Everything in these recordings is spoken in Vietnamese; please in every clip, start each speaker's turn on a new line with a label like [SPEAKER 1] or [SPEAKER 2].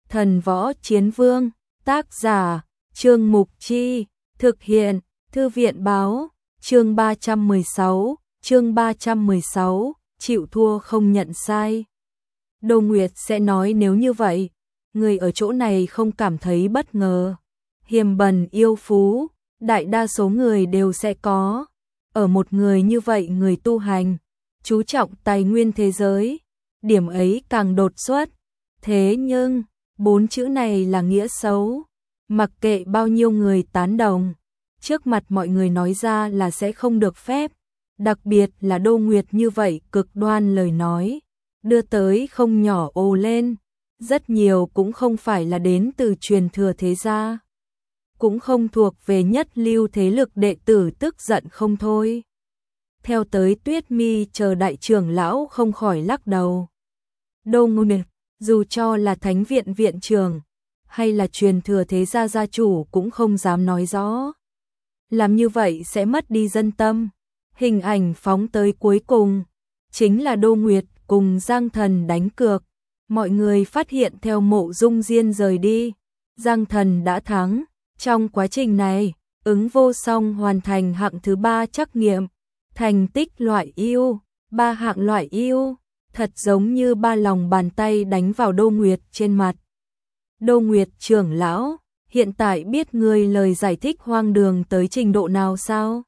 [SPEAKER 1] Thần Võ Chiến Vương, tác giả, Trương Mục Chi, thực hiện, Thư viện báo, chương 316, chịu thua không nhận sai. Đô Nguyệt sẽ nói nếu như vậy, người ở chỗ này không cảm thấy bất ngờ. Hiềm bần yêu phú, đại đa số người đều sẽ có. Ở một người như vậy người tu hành, chú trọng tài nguyên thế giới, điểm ấy càng đột xuất. Thế nhưng, 4 chữ này là nghĩa xấu. Mặc kệ bao nhiêu người tán đồng, trước mặt mọi người nói ra là sẽ không được phép. Đặc biệt là Đô Nguyệt như vậy cực đoan lời nói, đưa tới không nhỏ ồ lên. Rất nhiều cũng không phải là đến từ truyền thừa thế gia, cũng không thuộc về nhất lưu thế lực đệ tử tức giận không thôi. Theo tới Tuyết Mi chờ đại trưởng lão không khỏi lắc đầu. Đô Nguyệt, dù cho là thánh viện viện trưởng, hay là truyền thừa thế gia gia chủ cũng không dám nói rõ. Làm như vậy sẽ mất đi dân tâm. Hình ảnh phóng tới cuối cùng, chính là Đô Nguyệt cùng Giang Thần đánh cược. Mọi người phát hiện theo Mộ Dung Diên rời đi, Giang Thần đã thắng. Trong quá trình này, Ứng Vô Song hoàn thành hạng thứ 3 trắc nghiệm, thành tích loại ưu, 3 hạng loại ưu, thật giống như ba lòng bàn tay đánh vào Đô Nguyệt trên mặt. Đô Nguyệt trưởng lão, hiện tại biết ngươi lời giải thích hoang đường tới trình độ nào sao?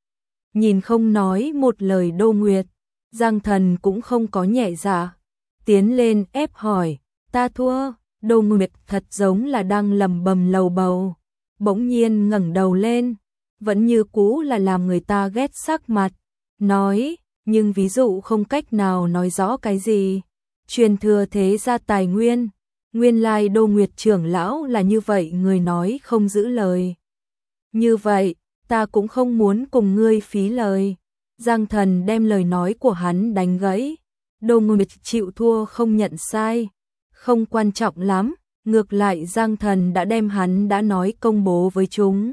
[SPEAKER 1] Nhìn không nói một lời Đô Nguyệt, Giang Thần cũng không có nhẹ dạ, tiến lên ép hỏi, ta thua. Đô Nguyệt thật giống là đang lầm bầm lầu bầu, bỗng nhiên ngẩng đầu lên, vẫn như cũ là làm người ta ghét sắc mặt, nói, nhưng ví dụ không cách nào nói rõ cái gì. Truyền thừa thế gia tài nguyên, nguyên lai Đô Nguyệt trưởng lão là như vậy, người nói không giữ lời. Như vậy, ta cũng không muốn cùng ngươi phí lời. Giang Thần đem lời nói của hắn đánh gãy. Đô Nguyệt chịu thua không nhận sai, không quan trọng lắm, ngược lại Giang Thần đã đem hắn đã nói công bố với chúng.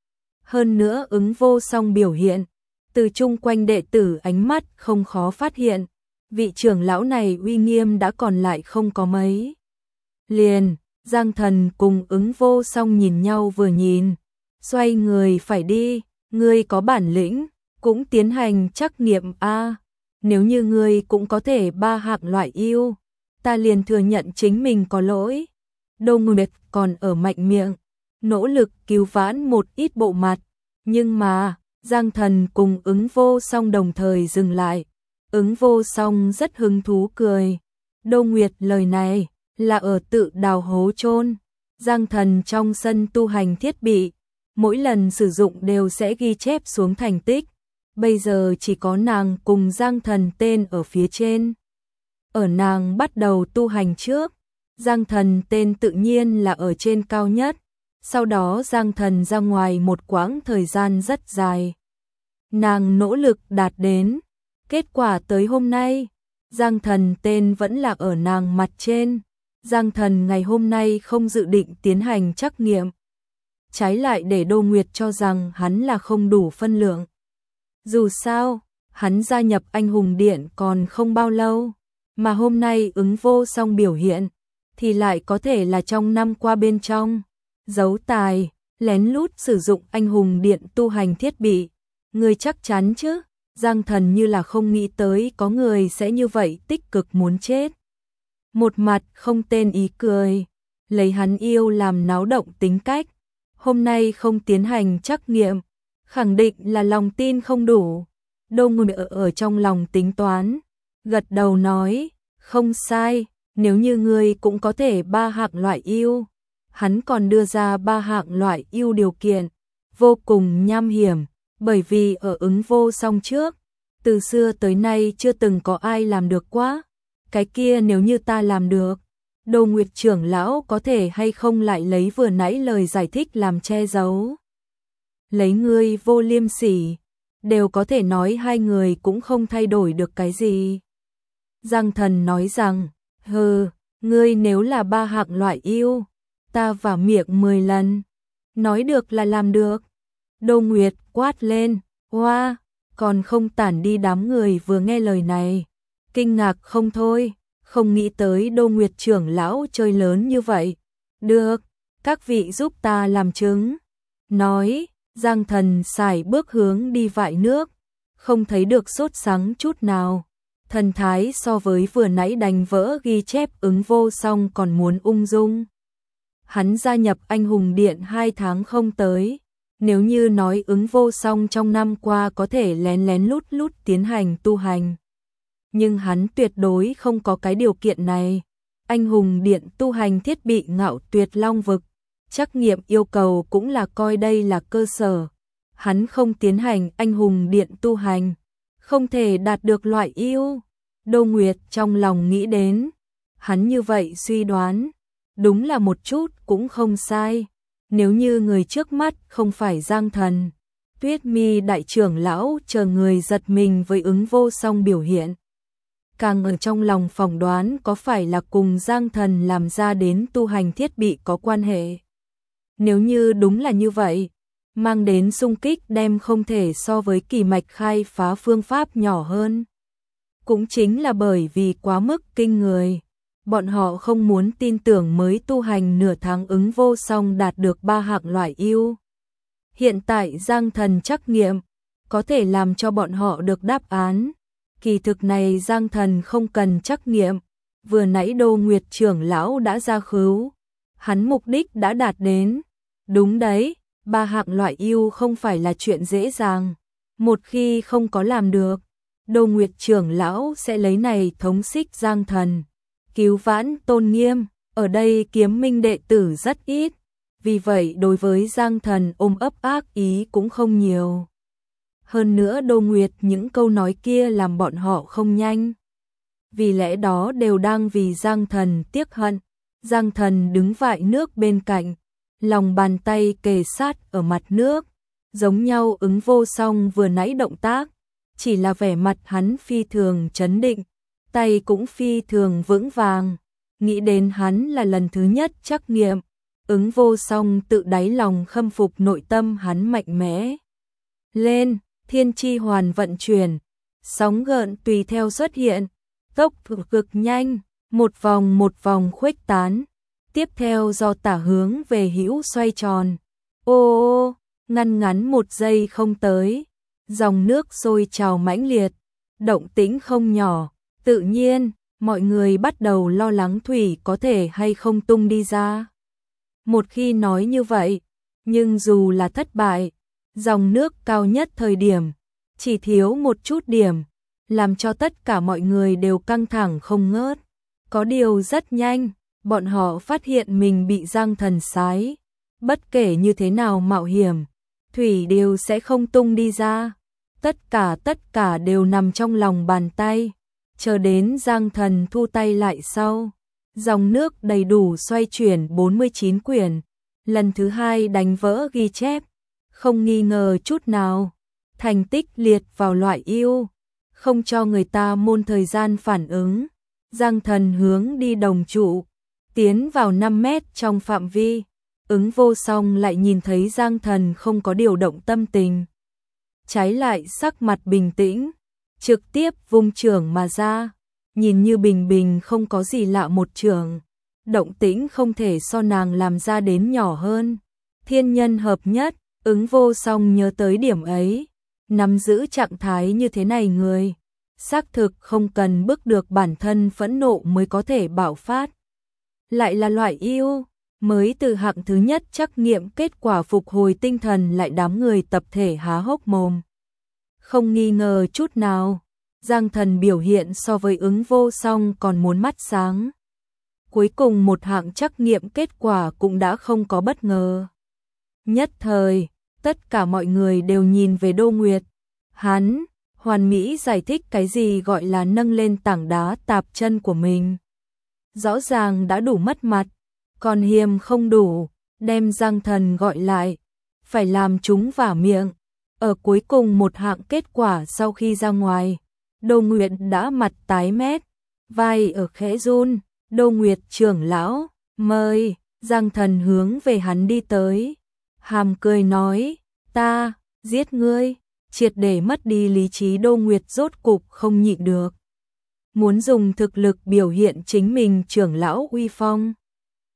[SPEAKER 1] Hơn nữa Ứng Vô Song biểu hiện, từ chung quanh đệ tử ánh mắt không khó phát hiện, vị trưởng lão này uy nghiêm đã còn lại không có mấy. Liền, Giang Thần cùng Ứng Vô Song nhìn nhau vừa nhìn, xoay người phải đi, ngươi có bản lĩnh, cũng tiến hành trắc nghiệm a. Nếu như ngươi cũng có thể 3 hạng loại ưu, ta liền thừa nhận chính mình có lỗi. Đô Nguyệt còn ở mạnh miệng, nỗ lực cứu vãn một ít bộ mặt, nhưng mà, Giang Thần cùng Ứng Vô Song đồng thời dừng lại. Ứng Vô Song rất hứng thú cười. Đô Nguyệt lời này là ở tự đào hố chôn. Giang Thần trong sân tu hành thiết bị, mỗi lần sử dụng đều sẽ ghi chép xuống thành tích. Bây giờ chỉ có nàng cùng Giang Thần tên ở phía trên. Ở nàng bắt đầu tu hành trước, Giang Thần tên tự nhiên là ở trên cao nhất. Sau đó Giang Thần ra ngoài một quãng thời gian rất dài. Nàng nỗ lực đạt đến. Kết quả tới hôm nay, Giang Thần tên vẫn là ở nàng mặt trên. Giang Thần ngày hôm nay không dự định tiến hành trắc nghiệm. Trái lại để Đô Nguyệt cho rằng hắn là không đủ phân lượng. Dù sao, hắn gia nhập Anh Hùng Điện còn không bao lâu, mà hôm nay Ứng Vô Song biểu hiện, thì lại có thể là trong năm qua bên trong. Giấu tài, lén lút sử dụng Anh Hùng Điện tu hành thiết bị. Người chắc chắn chứ? Giang Thần như là không nghĩ tới có người sẽ như vậy tích cực muốn chết. Một mặt không tên ý cười, lấy hắn yêu làm náo động tính cách. Hôm nay không tiến hành trắc nghiệm, khẳng định là lòng tin không đủ. Đô Nguyệt ở trong lòng tính toán, gật đầu nói, không sai, nếu như ngươi cũng có thể 3 hạng loại ưu. Hắn còn đưa ra 3 hạng loại ưu điều kiện, vô cùng nham hiểm, bởi vì ở Ứng Vô Song trước, từ xưa tới nay chưa từng có ai làm được quá. Cái kia nếu như ta làm được, Đô Nguyệt trưởng lão có thể hay không lại lấy vừa nãy lời giải thích làm che giấu. Lấy ngươi vô liêm sỉ, đều có thể nói hai người cũng không thay đổi được cái gì. Giang Thần nói rằng, ngươi nếu là 3 hạng loại ưu, ta vả miệng 10 lần. Nói được là làm được. Đô Nguyệt quát lên, hoa, còn không tản đi. Đám người vừa nghe lời này, kinh ngạc không thôi, không nghĩ tới Đô Nguyệt trưởng lão chơi lớn như vậy, Được, các vị giúp ta làm chứng. Nói, Giang Thần sải bước hướng đi vại nước, không thấy được sốt sắng chút nào. Thần thái so với vừa nãy đánh vỡ ghi chép Ứng Vô Song còn muốn ung dung. Hắn gia nhập Anh Hùng Điện 2 tháng không tới. Nếu như nói Ứng Vô Song trong năm qua có thể lén lén lút lút tiến hành tu hành, nhưng hắn tuyệt đối không có cái điều kiện này. Anh Hùng Điện tu hành thiết bị Ngạo Tuyệt Long vực, trắc nghiệm yêu cầu cũng là coi đây là cơ sở. Hắn không tiến hành Anh Hùng Điện tu hành, không thể đạt được loại yêu. Đô Nguyệt trong lòng nghĩ đến, hắn như vậy suy đoán, đúng là một chút cũng không sai. Nếu như người trước mắt không phải Giang Thần, Tuyết Mi đại trưởng lão chờ người giật mình với Ứng Vô Song biểu hiện. Càng ở trong lòng phỏng đoán có phải là cùng Giang Thần làm ra đến tu hành thiết bị có quan hệ. Nếu như đúng là như vậy, mang đến xung kích đem không thể so với kỳ mạch khai phá phương pháp nhỏ hơn. Cũng chính là bởi vì quá mức kinh người, bọn họ không muốn tin tưởng mới tu hành nửa tháng Ứng Vô Song đạt được 3 hạng loại yêu. Hiện tại Giang Thần trắc nghiệm, có thể làm cho bọn họ được đáp án. Kỳ thực này Giang Thần không cần trắc nghiệm, vừa nãy Đô Nguyệt trưởng lão đã ra khứu, hắn mục đích đã đạt đến. Đúng đấy, 3 hạng loại yêu không phải là chuyện dễ dàng, một khi không có làm được, Đô Nguyệt trưởng lão sẽ lấy này thống xích Giang Thần, cứu vãn tôn nghiêm. Ở đây Kiếm Minh đệ tử rất ít, vì vậy đối với Giang Thần ôm ấp ác ý cũng không nhiều. Hơn nữa Đô Nguyệt những câu nói kia làm bọn họ không nhanh, vì lẽ đó đều đang vì Giang Thần tiếc hận. Giang Thần đứng vại nước bên cạnh, lòng bàn tay kề sát ở mặt nước, giống nhau Ứng Vô Song vừa nãy động tác, chỉ là vẻ mặt hắn phi thường trấn định, tay cũng phi thường vững vàng. Nghĩ đến hắn là lần thứ nhất trắc nghiệm, Ứng Vô Song tự đáy lòng khâm phục nội tâm hắn mạnh mẽ. Lên, thiên chi hoàn vận chuyển, sóng gợn tùy theo xuất hiện, tốc cực nhanh, một vòng khuếch tán, tiếp theo do tả hướng về hữu xoay tròn. Ô, ngăn ngắn 1 giây không tới, dòng nước sôi trào mãnh liệt, động tĩnh không nhỏ, tự nhiên, mọi người bắt đầu lo lắng thủy có thể hay không tung đi ra. Một khi nói như vậy, nhưng dù là thất bại, dòng nước cao nhất thời điểm, chỉ thiếu một chút điểm, làm cho tất cả mọi người đều căng thẳng không ngớt. Có điều rất nhanh, bọn họ phát hiện mình bị Giang Thần sái. Bất kể như thế nào mạo hiểm, thủy đều sẽ không tung đi ra. Tất cả đều nằm trong lòng bàn tay. Chờ đến Giang Thần thu tay lại sau, dòng nước đầy đủ xoay chuyển 49 quyển, lần thứ 2 đánh vỡ ghi chép, không nghi ngờ chút nào, thành tích liệt vào loại yêu, không cho người ta môn thời gian phản ứng. Giang Thần hướng đi đồng trụ, tiến vào 5 mét trong phạm vi, Ứng Vô Song lại nhìn thấy Giang Thần không có điều động tâm tình, trái lại sắc mặt bình tĩnh, trực tiếp vung chưởng mà ra, nhìn như bình bình không có gì lạ một chưởng, động tĩnh không thể so nàng làm ra đến nhỏ hơn. Thiên nhân hợp nhất, Ứng Vô Song nhớ tới điểm ấy, nắm giữ trạng thái như thế này người, xác thực không cần bức được bản thân phẫn nộ mới có thể bạo phát. Lại là loại yêu, mới từ hạng thứ nhất trắc nghiệm kết quả phục hồi tinh thần lại đám người tập thể há hốc mồm. Không nghi ngờ chút nào, Giang Thần biểu hiện so với Ứng Vô Song còn muốn mắt sáng. Cuối cùng một hạng trắc nghiệm kết quả cũng đã không có bất ngờ. Nhất thời, tất cả mọi người đều nhìn về Đô Nguyệt. Hắn, hoàn mỹ giải thích cái gì gọi là nâng lên tảng đá tạp chân của mình. Rõ ràng đã đủ mất mặt, còn hiềm không đủ, đem Giang Thần gọi lại, phải làm chúng vả miệng. Ở cuối cùng một hạng kết quả sau khi ra ngoài, Đô Nguyệt đã mặt tái mét, vai ở khẽ run. Đô Nguyệt trưởng lão, mời. Giang Thần hướng về hắn đi tới, hàm cười nói, ta giết ngươi. Triệt để mất đi lý trí Đô Nguyệt rốt cục không nhịn được, muốn dùng thực lực biểu hiện chính mình trưởng lão uy phong.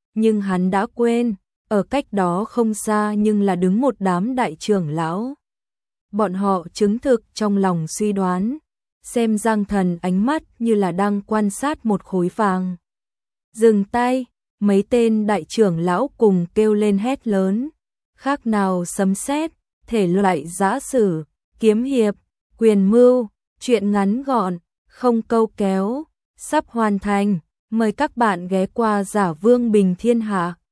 [SPEAKER 1] nhưng hắn đã quên, ở cách đó không xa nhưng là đứng một đám đại trưởng lão. Bọn họ chứng thực trong lòng suy đoán, xem Giang Thần ánh mắt như là đang quan sát một khối vàng. Dừng tay, mấy tên đại trưởng lão cùng kêu lên hét lớn, khác nào sấm sét, thể loại giã sử, kiếm hiệp, quyền mưu, chuyện ngắn gọn, không câu kéo, sắp hoàn thành, mời các bạn ghé qua Giả Vương Bình Thiên Hạ.